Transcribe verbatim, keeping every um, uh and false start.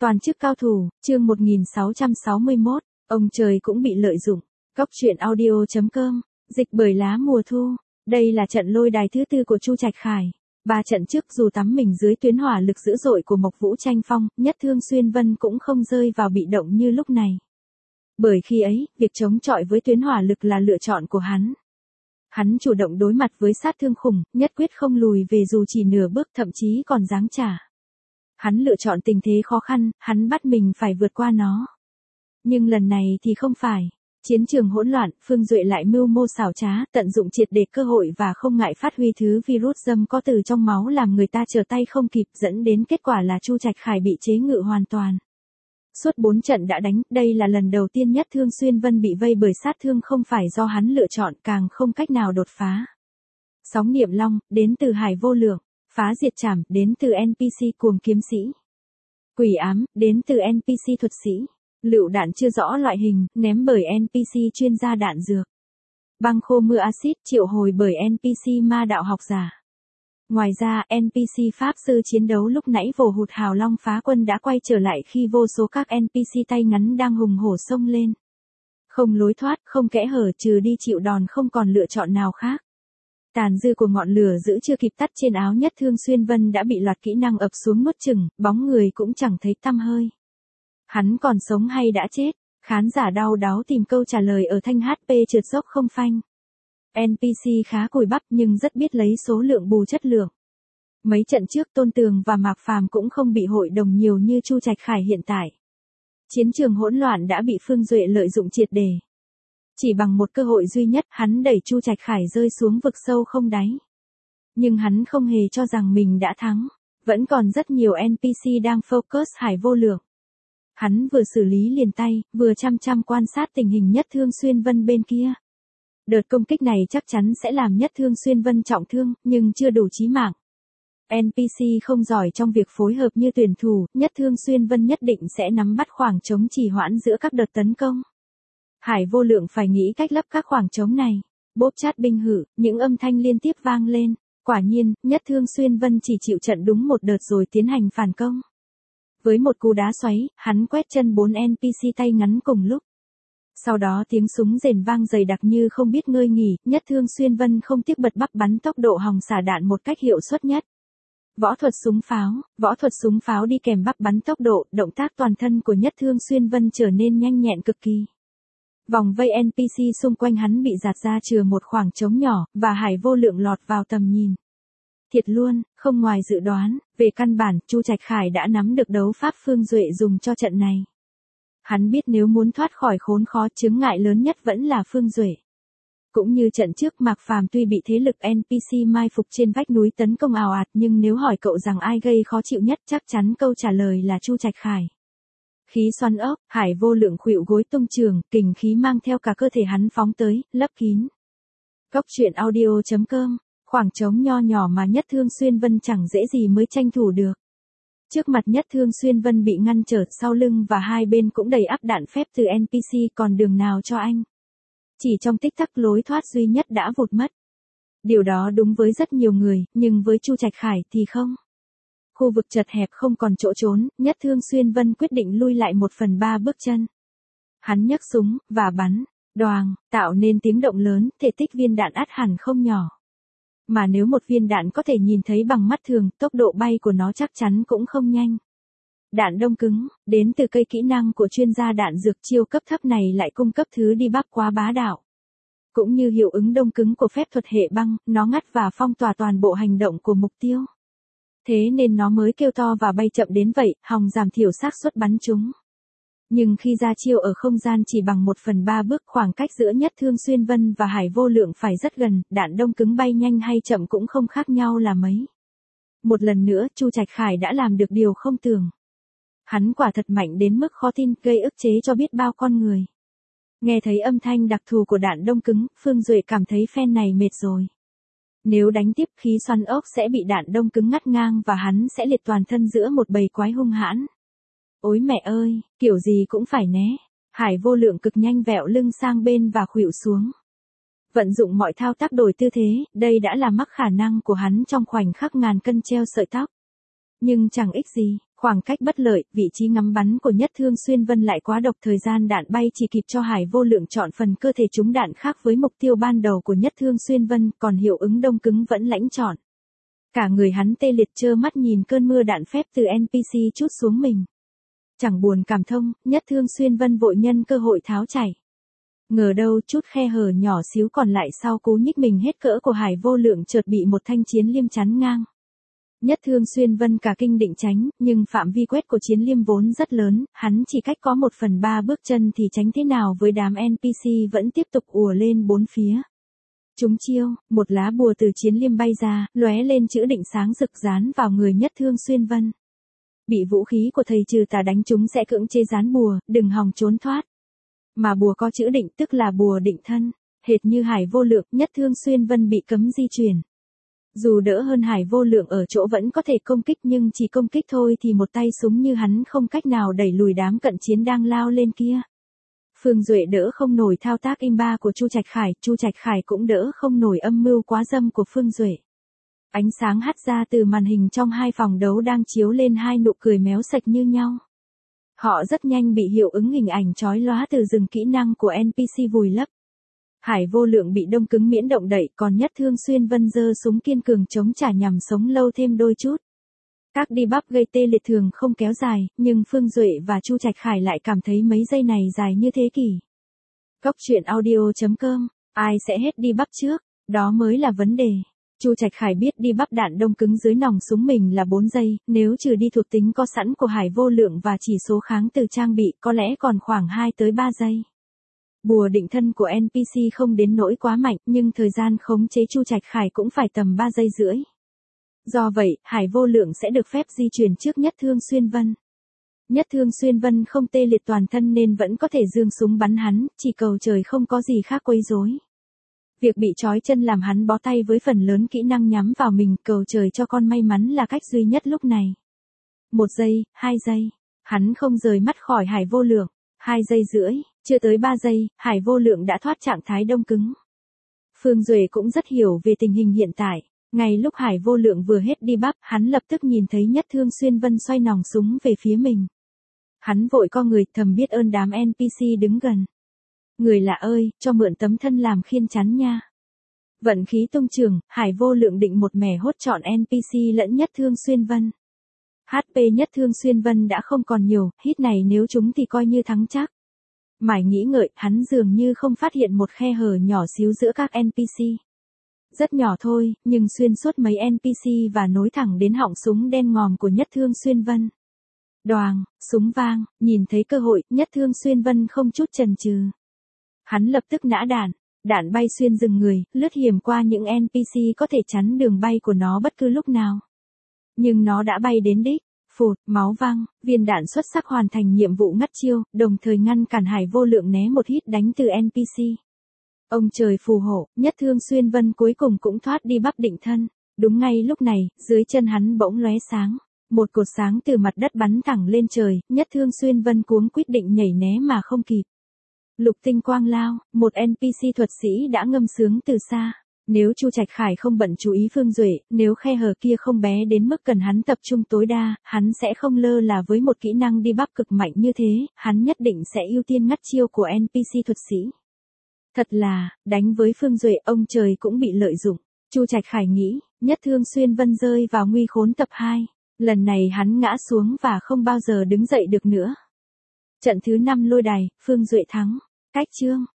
Toàn chức cao thủ, chương một nghìn sáu trăm sáu mươi mốt, ông trời cũng bị lợi dụng. Cóc truyện audio chấm com, dịch bởi lá mùa thu. Đây là trận lôi đài thứ tư của Chu Trạch Khải. Ba trận trước dù tắm mình dưới tuyến hỏa lực dữ dội của Mộc Vũ Tranh Phong, Nhất Thương Xuyên Vân cũng không rơi vào bị động như lúc này. Bởi khi ấy, việc chống chọi với tuyến hỏa lực là lựa chọn của hắn. Hắn chủ động đối mặt với sát thương khủng, nhất quyết không lùi về dù chỉ nửa bước, thậm chí còn giáng trả. Hắn lựa chọn tình thế khó khăn, hắn bắt mình phải vượt qua nó. Nhưng lần này thì không phải. Chiến trường hỗn loạn, Phương Duệ lại mưu mô xảo trá, tận dụng triệt để cơ hội và không ngại phát huy thứ virus dâm có từ trong máu làm người ta trở tay không kịp, dẫn đến kết quả là Chu Trạch Khải bị chế ngự hoàn toàn. Suốt bốn trận đã đánh, đây là lần đầu tiên Nhất Thương Xuyên Vân bị vây bởi sát thương không phải do hắn lựa chọn, càng không cách nào đột phá. Sóng niệm long, đến từ Hải Vô Lượng. Phá diệt trảm, đến từ en pê xê cuồng kiếm sĩ. Quỷ ám, đến từ en pê xê thuật sĩ. Lựu đạn chưa rõ loại hình, ném bởi en pê xê chuyên gia đạn dược. Băng khô mưa axit, triệu hồi bởi en pê xê ma đạo học giả. Ngoài ra, en pê xê pháp sư chiến đấu lúc nãy vồ hụt hào long phá quân đã quay trở lại khi vô số các en pê xê tay ngắn đang hùng hổ xông lên. Không lối thoát, không kẽ hở, trừ đi chịu đòn không còn lựa chọn nào khác. Tàn dư của ngọn lửa giữ chưa kịp tắt trên áo Nhất Thương Xuyên Vân đã bị loạt kỹ năng ập xuống nuốt chửng, bóng người cũng chẳng thấy tăm hơi. Hắn còn sống hay đã chết? Khán giả đau đáu tìm câu trả lời ở thanh hát pê trượt dốc không phanh. en pê xê khá cùi bắp nhưng rất biết lấy số lượng bù chất lượng. Mấy trận trước Tôn Tường và Mạc Phàm cũng không bị hội đồng nhiều như Chu Trạch Khải hiện tại. Chiến trường hỗn loạn đã bị Phương Duệ lợi dụng triệt để. Chỉ bằng một cơ hội duy nhất, hắn đẩy Chu Trạch Khải rơi xuống vực sâu không đáy. Nhưng hắn không hề cho rằng mình đã thắng. Vẫn còn rất nhiều en pê xê đang focus Hải Vô Lượng. Hắn vừa xử lý liền tay, vừa chăm chăm quan sát tình hình Nhất Thương Xuyên Vân bên kia. Đợt công kích này chắc chắn sẽ làm Nhất Thương Xuyên Vân trọng thương, nhưng chưa đủ chí mạng. en pê xê không giỏi trong việc phối hợp như tuyển thủ, Nhất Thương Xuyên Vân nhất định sẽ nắm bắt khoảng trống trì hoãn giữa các đợt tấn công. Hải Vô Lượng phải nghĩ cách lấp các khoảng trống này. Bốp chát binh hử, những âm thanh liên tiếp vang lên. Quả nhiên, Nhất Thương Xuyên Vân chỉ chịu trận đúng một đợt rồi tiến hành phản công. Với một cú đá xoáy, hắn quét chân bốn en pê xê tay ngắn cùng lúc. Sau đó tiếng súng rền vang dày đặc như không biết ngơi nghỉ, Nhất Thương Xuyên Vân không tiếc bật bắp bắn tốc độ hòng xả đạn một cách hiệu suất nhất. Võ thuật súng pháo, võ thuật súng pháo đi kèm bắp bắn tốc độ, động tác toàn thân của Nhất Thương Xuyên Vân trở nên nhanh nhẹn cực kỳ. Vòng vây en pê xê xung quanh hắn bị giạt ra chừa một khoảng trống nhỏ, và Hải Vô Lượng lọt vào tầm nhìn. Thiệt luôn, không ngoài dự đoán, về căn bản, Chu Trạch Khải đã nắm được đấu pháp Phương Duệ dùng cho trận này. Hắn biết nếu muốn thoát khỏi khốn khó, chướng ngại lớn nhất vẫn là Phương Duệ. Cũng như trận trước Mạc Phàm tuy bị thế lực en pê xê mai phục trên vách núi tấn công ào ạt, nhưng nếu hỏi cậu rằng ai gây khó chịu nhất, chắc chắn câu trả lời là Chu Trạch Khải. Khí xoắn ốc, Hải Vô Lượng khuỵu gối tung trường, kình khí mang theo cả cơ thể hắn phóng tới, lấp kín. Cóc truyện audio chấm com, khoảng trống nho nhỏ mà Nhất Thương Xuyên Vân chẳng dễ gì mới tranh thủ được. Trước mặt Nhất Thương Xuyên Vân bị ngăn trở, sau lưng và hai bên cũng đầy ắp đạn phép từ en pê xê, còn đường nào cho anh. Chỉ trong tích tắc lối thoát duy nhất đã vụt mất. Điều đó đúng với rất nhiều người, nhưng với Chu Trạch Khải thì không. Khu vực chật hẹp không còn chỗ trốn, Nhất Thương Xuyên Vân quyết định lui lại một phần ba bước chân. Hắn nhấc súng, và bắn, đoàng, tạo nên tiếng động lớn, thể tích viên đạn ắt hẳn không nhỏ. Mà nếu một viên đạn có thể nhìn thấy bằng mắt thường, tốc độ bay của nó chắc chắn cũng không nhanh. Đạn đông cứng, đến từ cây kỹ năng của chuyên gia đạn dược, chiêu cấp thấp này lại cung cấp thứ đi bắp quá bá đạo. Cũng như hiệu ứng đông cứng của phép thuật hệ băng, nó ngắt và phong tỏa toàn bộ hành động của mục tiêu. Thế nên nó mới kêu to và bay chậm đến vậy, hòng giảm thiểu xác suất bắn chúng. Nhưng khi ra chiêu ở không gian chỉ bằng một phần ba bước, khoảng cách giữa Nhất Thương Xuyên Vân và Hải Vô Lượng phải rất gần, đạn đông cứng bay nhanh hay chậm cũng không khác nhau là mấy. Một lần nữa, Chu Trạch Khải đã làm được điều không tưởng. Hắn quả thật mạnh đến mức khó tin, gây ức chế cho biết bao con người. Nghe thấy âm thanh đặc thù của đạn đông cứng, Phương Duệ cảm thấy phen này mệt rồi. Nếu đánh tiếp, khí xoắn ốc sẽ bị đạn đông cứng ngắt ngang và hắn sẽ liệt toàn thân giữa một bầy quái hung hãn. Ôi mẹ ơi, kiểu gì cũng phải né. Hải Vô Lượng cực nhanh vẹo lưng sang bên và khuỵu xuống. Vận dụng mọi thao tác đổi tư thế, đây đã là mắc khả năng của hắn trong khoảnh khắc ngàn cân treo sợi tóc. Nhưng chẳng ích gì, Khoảng cách bất lợi, vị trí ngắm bắn của Nhất Thương Xuyên Vân lại quá độc, thời gian đạn bay chỉ kịp cho Hải Vô Lượng chọn phần cơ thể trúng đạn khác với mục tiêu ban đầu của Nhất Thương Xuyên Vân, còn hiệu ứng đông cứng vẫn lãnh chọn. Cả người hắn tê liệt trơ mắt nhìn cơn mưa đạn phép từ en pê xê trút xuống mình. Chẳng buồn cảm thông, Nhất Thương Xuyên Vân vội nhân cơ hội tháo chạy. Ngờ đâu chút khe hở nhỏ xíu còn lại sau cú nhích mình hết cỡ của Hải Vô Lượng chợt bị một thanh chiến liêm chắn ngang. Nhất Thương Xuyên Vân cả kinh định tránh, nhưng phạm vi quét của chiến liêm vốn rất lớn, hắn chỉ cách có một phần ba bước chân thì tránh thế nào với đám en pê xê vẫn tiếp tục ùa lên bốn phía. Trúng chiêu, một lá bùa từ chiến liêm bay ra, lóe lên chữ định sáng rực dán vào người Nhất Thương Xuyên Vân. Bị vũ khí của thầy trừ tà đánh trúng sẽ cưỡng chế dán bùa, đừng hòng trốn thoát. Mà bùa có chữ định tức là bùa định thân, hệt như Hải Vô Lượng, Nhất Thương Xuyên Vân bị cấm di chuyển. Dù đỡ hơn Hải Vô Lượng ở chỗ vẫn có thể công kích nhưng chỉ công kích thôi thì một tay súng như hắn không cách nào đẩy lùi đám cận chiến đang lao lên kia. Phương Duệ đỡ không nổi thao tác im ba của Chu Trạch Khải, Chu Trạch Khải cũng đỡ không nổi âm mưu quá dâm của Phương Duệ. Ánh sáng hắt ra từ màn hình trong hai phòng đấu đang chiếu lên hai nụ cười méo sạch như nhau. Họ rất nhanh bị hiệu ứng hình ảnh chói lóa từ rừng kỹ năng của en pê xê vùi lấp. Hải Vô Lượng bị đông cứng miễn động đậy, còn Nhất Thương Xuyên Vân giơ súng kiên cường chống trả nhằm sống lâu thêm đôi chút. Các debuff gây tê liệt thường không kéo dài, nhưng Phương Duệ và Chu Trạch Khải lại cảm thấy mấy giây này dài như thế kỷ. Góc truyện audio chấm com, ai sẽ hết debuff trước, đó mới là vấn đề. Chu Trạch Khải biết debuff đạn đông cứng dưới nòng súng mình là bốn giây, nếu trừ đi thuộc tính có sẵn của Hải Vô Lượng và chỉ số kháng từ trang bị có lẽ còn khoảng hai tới ba giây. Bùa định thân của en pê xê không đến nỗi quá mạnh, nhưng thời gian khống chế Chu Trạch Khải cũng phải tầm ba giây rưỡi. Do vậy, Hải Vô Lượng sẽ được phép di chuyển trước Nhất Thương Xuyên Vân. Nhất Thương Xuyên Vân không tê liệt toàn thân nên vẫn có thể giương súng bắn hắn, chỉ cầu trời không có gì khác quấy rối. Việc bị trói chân làm hắn bó tay với phần lớn kỹ năng nhắm vào mình, cầu trời cho con may mắn là cách duy nhất lúc này. Một giây, hai giây, hắn không rời mắt khỏi Hải Vô Lượng. Hai giây rưỡi, chưa tới ba giây, Hải Vô Lượng đã thoát trạng thái đông cứng. Phương Duệ cũng rất hiểu về tình hình hiện tại. Ngay lúc Hải Vô Lượng vừa hết debuff, hắn lập tức nhìn thấy Nhất Thương Xuyên Vân xoay nòng súng về phía mình. Hắn vội co người thầm biết ơn đám en pê xê đứng gần. Người lạ ơi, cho mượn tấm thân làm khiên chắn nha. Vận khí tung trường, Hải Vô Lượng định một mẻ hốt trọn en pê xê lẫn Nhất Thương Xuyên Vân. hát pê Nhất Thương Xuyên Vân đã không còn nhiều, hit này nếu trúng thì coi như thắng chắc. Mải nghĩ ngợi, hắn dường như không phát hiện một khe hở nhỏ xíu giữa các en pê xê. Rất nhỏ thôi, nhưng xuyên suốt mấy en pê xê và nối thẳng đến họng súng đen ngòm của Nhất Thương Xuyên Vân. Đoàng, súng vang, nhìn thấy cơ hội, Nhất Thương Xuyên Vân không chút chần chừ. Hắn lập tức nã đạn, đạn bay xuyên rừng người, lướt hiểm qua những en pê xê có thể chắn đường bay của nó bất cứ lúc nào. Nhưng nó đã bay đến đích, phụt, máu văng, viên đạn xuất sắc hoàn thành nhiệm vụ ngắt chiêu, đồng thời ngăn cản Hải Vô Lượng né một hit đánh từ en pê xê. Ông trời phù hộ, Nhất Thương Xuyên Vân cuối cùng cũng thoát đi bắp định thân. Đúng ngay lúc này, dưới chân hắn bỗng lóe sáng. Một cột sáng từ mặt đất bắn thẳng lên trời, Nhất Thương Xuyên Vân cuống quyết định nhảy né mà không kịp. Lục tinh quang lao, một en pê xê thuật sĩ đã ngâm sướng từ xa. Nếu Chu Trạch Khải không bận chú ý Phương Duệ, nếu khe hở kia không bé đến mức cần hắn tập trung tối đa, hắn sẽ không lơ là với một kỹ năng debuff cực mạnh như thế, hắn nhất định sẽ ưu tiên ngắt chiêu của en pê xê thuật sĩ. Thật là, đánh với Phương Duệ ông trời cũng bị lợi dụng. Chu Trạch Khải nghĩ, Nhất Thương Xuyên Vân rơi vào nguy khốn tập hai. Lần này hắn ngã xuống và không bao giờ đứng dậy được nữa. Trận thứ năm lôi đài, Phương Duệ thắng. Cách chương.